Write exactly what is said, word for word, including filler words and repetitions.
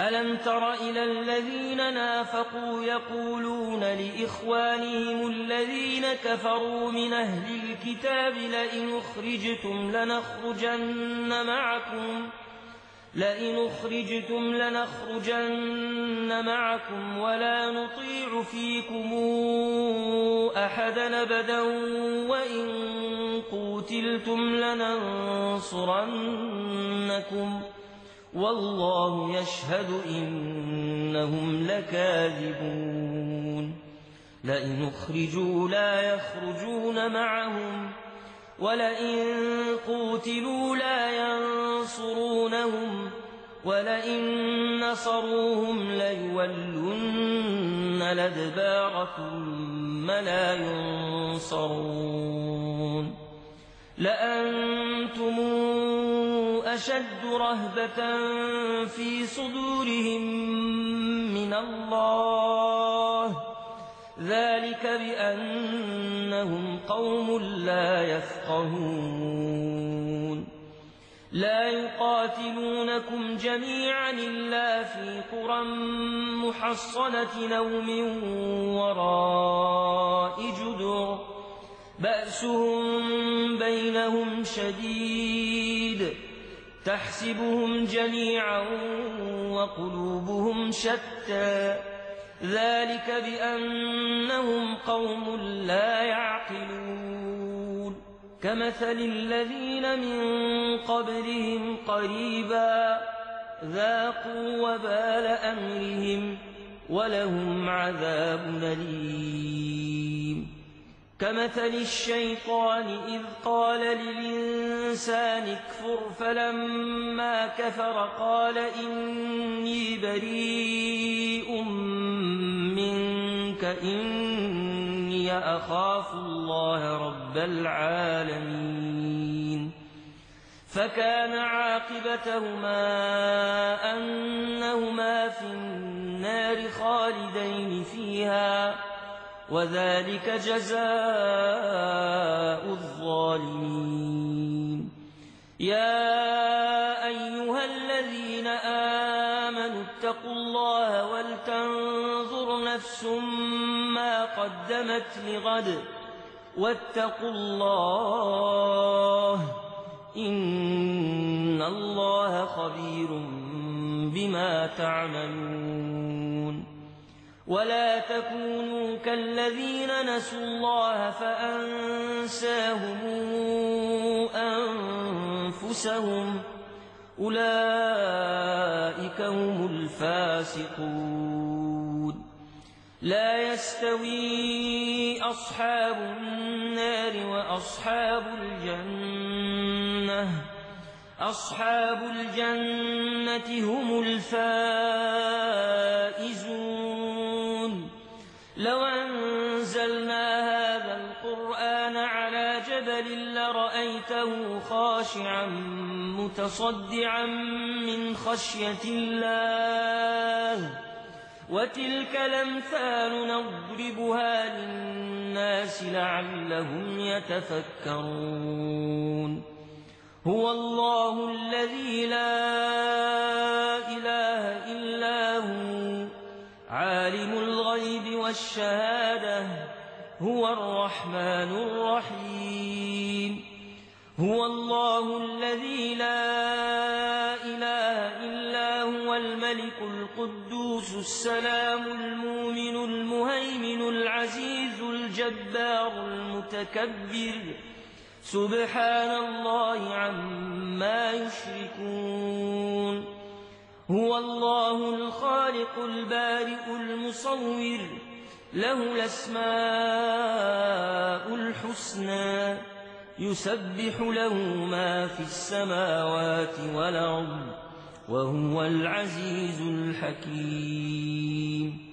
ألم تر إلى الذين نافقوا يقولون لإخوانهم الذين كفروا من أهل الكتاب لئن أخرجتم لنخرجن معكم لئن أخرجتم لنخرجن معكم ولا نطيع فيكم أحدا أبدا وإن قوتلتم لننصرنكم والله يشهد إنهم لكاذبون لئن أخرجوا لا يخرجون معهم ولئن قوتلوا لا ينصرونهم ولئن نصروهم ليولن الأدبار ثم لا ينصرون لأنتم أشد رهبة في صدورهم من الله ذلك بأنهم قوم لا يفقهون لا يقاتلونكم جميعا إلا في قرى محصنة أو من وراء جدر بأسهم بينهم شديد تحسبهم جميعا وقلوبهم شتى ذلك بأنهم قوم لا يعقلون كمثل الذين من قبلهم قريبا ذاقوا وبال أمرهم ولهم عذاب أليم كمثل الشيطان إذ قال للإنسان اكفر فلما كفر قال إني بريء منك إني أخاف الله رب العالمين فكان عاقبتهما أنهما في النار خالدين فيها وذلك جزاء الظالمين يا أيها الذين آمنوا اتقوا الله ولتنظر نفس ما قدمت لغد واتقوا الله إن الله خبير بما تعملون ولا تكونوا كالذين نسوا الله فأنساهم أنفسهم أولئك هم الفاسقون لا يستوي أصحاب النار وأصحاب الجنة أصحاب الجنة هم الفائزون لو أنزلنا هذا القرآن على جبل لرأيته خاشعا متصدعا من خشية الله وتلك الأمثال نضربها للناس لعلهم يتفكرون هو الله الذي لا إله إلا هو عالم الغيب والشهادة هو الرحمن الرحيم هو الله الذي لا إله إلا هو الملك القدوس السلام المؤمن المهيمن العزيز الجبار المتكبر سبحان الله عما يشركون هو الله الخالق البارئ المصور له الأسماء الحسنى يسبح له ما في السماوات والأرض وهو العزيز الحكيم